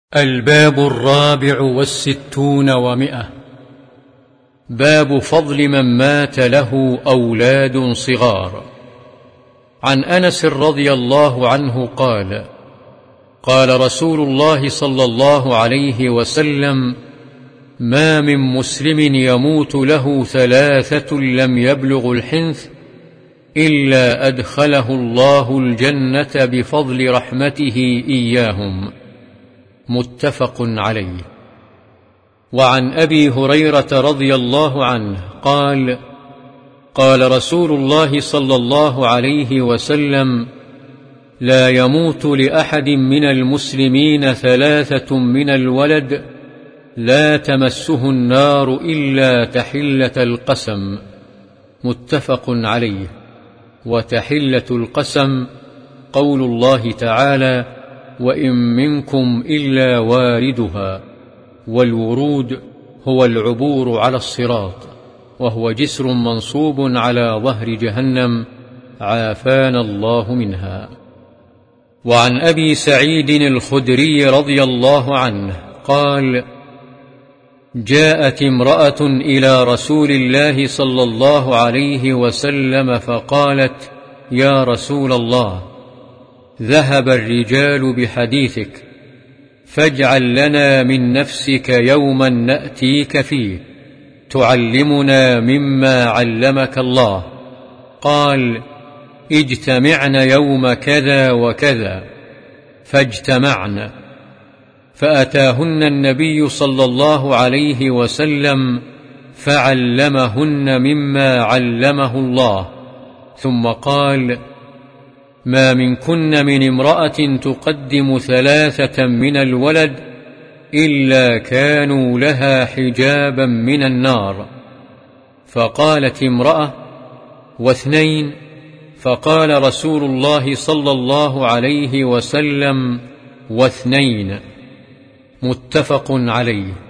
الباب 64 و100. باب فضل من مات له أولاد صغار. عن أنس رضي الله عنه قال: قال رسول الله صلى الله عليه وسلم: ما من مسلم يموت له 3 لم يبلغ الحنث إلا أدخله الله الجنة بفضل رحمته إياهم. متفق عليه. وعن أبي هريرة رضي الله عنه قال: قال رسول الله صلى الله عليه وسلم: لا يموت لأحد من المسلمين 3 من الولد لا تمسه النار إلا تحلة القسم. متفق عليه. وتحلة القسم قول الله تعالى: وإن منكم إلا واردها. والورود هو العبور على الصراط، وهو جسر منصوب على ظهر جهنم، عافانا الله منها. وعن أبي سعيد الخدري رضي الله عنه قال: جاءت امرأة إلى رسول الله صلى الله عليه وسلم فقالت: يا رسول الله، ذهب الرجال بحديثك، فاجعل لنا من نفسك يوما نأتيك فيه تعلمنا مما علمك الله. قال: اجتمعن يوم كذا وكذا. فاجتمعن، فأتاهن النبي صلى الله عليه وسلم فعلمهن مما علمه الله، ثم قال: ما منكن من امرأة تقدم 3 من الولد إلا كانوا لها حجابا من النار. فقالت امرأة: و2؟ فقال رسول الله صلى الله عليه وسلم: و2. متفق عليه.